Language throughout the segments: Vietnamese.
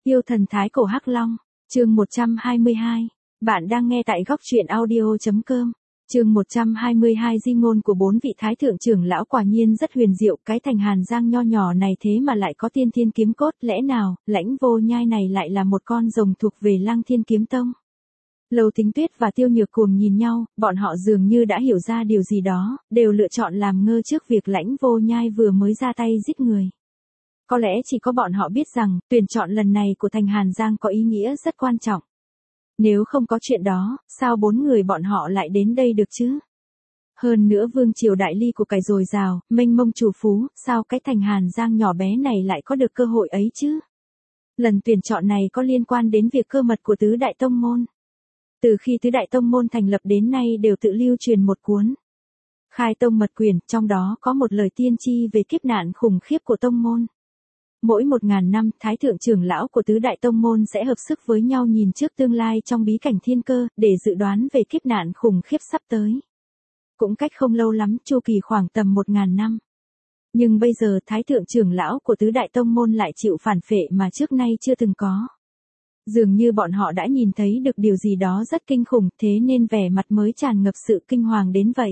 Yêu thần thái cổ Hắc Long, chương 122. Bạn đang nghe tại góc truyện audio.com. Chương 122 di ngôn của 4 vị thái thượng trưởng lão quả nhiên rất huyền diệu, cái thành Hàn Giang nho nhỏ này thế mà lại có tiên thiên kiếm cốt, lẽ nào, Lãnh Vô Nhai này lại là một con rồng thuộc về Lăng Thiên Kiếm Tông? Lầu Tính Tuyết và Tiêu Nhược Cuồng nhìn nhau, bọn họ dường như đã hiểu ra điều gì đó, đều lựa chọn làm ngơ trước việc Lãnh Vô Nhai vừa mới ra tay giết người. Có lẽ chỉ có bọn họ biết rằng, tuyển chọn lần này của thành Hàn Giang có ý nghĩa rất quan trọng. Nếu không có chuyện đó, sao 4 người bọn họ lại đến đây được chứ? Hơn nữa vương triều đại ly của cải dồi dào, mênh mông trù phú, sao cái thành Hàn Giang nhỏ bé này lại có được cơ hội ấy chứ? Lần tuyển chọn này có liên quan đến việc cơ mật của tứ đại tông môn. Từ khi tứ đại tông môn thành lập đến nay đều tự lưu truyền một cuốn Khai Tông Mật Quyển, trong đó có một lời tiên tri về kiếp nạn khủng khiếp của tông môn. Mỗi 1000 năm, thái thượng trưởng lão của tứ đại tông môn sẽ hợp sức với nhau nhìn trước tương lai trong bí cảnh thiên cơ, để dự đoán về kiếp nạn khủng khiếp sắp tới. Cũng cách không lâu lắm, chu kỳ khoảng tầm 1000 năm. Nhưng bây giờ thái thượng trưởng lão của tứ đại tông môn lại chịu phản phệ mà trước nay chưa từng có. Dường như bọn họ đã nhìn thấy được điều gì đó rất kinh khủng, thế nên vẻ mặt mới tràn ngập sự kinh hoàng đến vậy.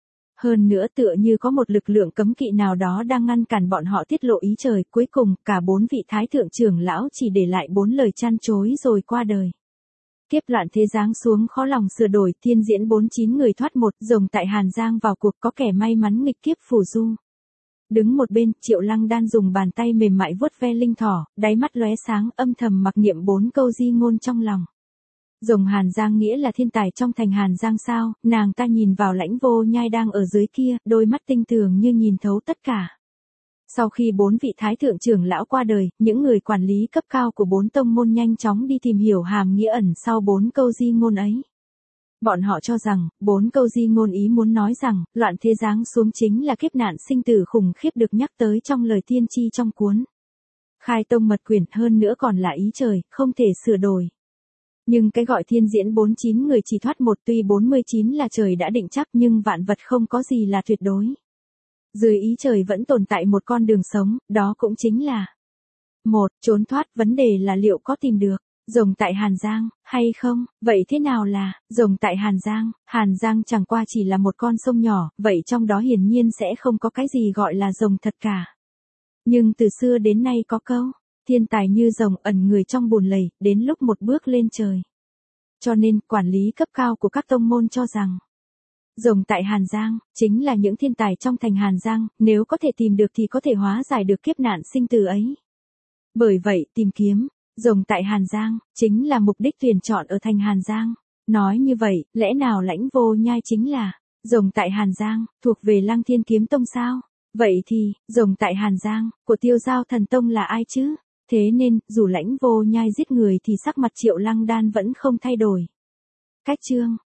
Hơn nữa tựa như có một lực lượng cấm kỵ nào đó đang ngăn cản bọn họ tiết lộ ý trời, cuối cùng cả 4 vị thái thượng trưởng lão chỉ để lại 4 lời chăn chối rồi qua đời. Kiếp loạn thế giáng xuống khó lòng sửa đổi, thiên diễn 49 người thoát một, rồng tại Hàn Giang vào cuộc, có kẻ may mắn nghịch kiếp phù du. Đứng một bên, Triệu Lăng Đan dùng bàn tay mềm mại vuốt ve linh thỏ, đáy mắt lóe sáng, âm thầm mặc niệm 4 câu di ngôn trong lòng. Rồng Hàn Giang nghĩa là thiên tài trong thành Hàn Giang sao? Nàng ta nhìn vào Lãnh Vô Nhai đang ở dưới kia, đôi mắt tinh tường như nhìn thấu tất cả. Sau khi 4 vị thái thượng trưởng lão qua đời, những người quản lý cấp cao của 4 tông môn nhanh chóng đi tìm hiểu hàm nghĩa ẩn sau 4 câu di ngôn ấy. Bọn họ cho rằng, 4 câu di ngôn ý muốn nói rằng, loạn thế giáng xuống chính là kiếp nạn sinh tử khủng khiếp được nhắc tới trong lời tiên tri trong cuốn Khai Tông Mật Quyển, hơn nữa còn là ý trời, không thể sửa đổi. Nhưng cái gọi thiên diễn 49 người chỉ thoát một, tuy 49 là trời đã định chắc nhưng vạn vật không có gì là tuyệt đối. Dưới ý trời vẫn tồn tại một con đường sống, đó cũng chính là trốn thoát, vấn đề là liệu có tìm được rồng tại Hàn Giang hay không? Vậy thế nào là rồng tại Hàn Giang? Hàn Giang chẳng qua chỉ là một con sông nhỏ, vậy trong đó hiển nhiên sẽ không có cái gì gọi là rồng thật cả. Nhưng từ xưa đến nay có câu, thiên tài như rồng ẩn người trong bùn lầy, đến lúc một bước lên trời. Cho nên, quản lý cấp cao của các tông môn cho rằng, rồng tại Hàn Giang, chính là những thiên tài trong thành Hàn Giang, nếu có thể tìm được thì có thể hóa giải được kiếp nạn sinh tử ấy. Bởi vậy, tìm kiếm rồng tại Hàn Giang, chính là mục đích tuyển chọn ở thành Hàn Giang. Nói như vậy, lẽ nào Lãnh Vô Nhai chính là rồng tại Hàn Giang, thuộc về Lăng Thiên Kiếm Tông sao? Vậy thì, rồng tại Hàn Giang, của Tiêu Giao Thần Tông là ai chứ? Thế nên, dù Lãnh Vô Nhai giết người thì sắc mặt Triệu Lăng Đan vẫn không thay đổi. Cách chương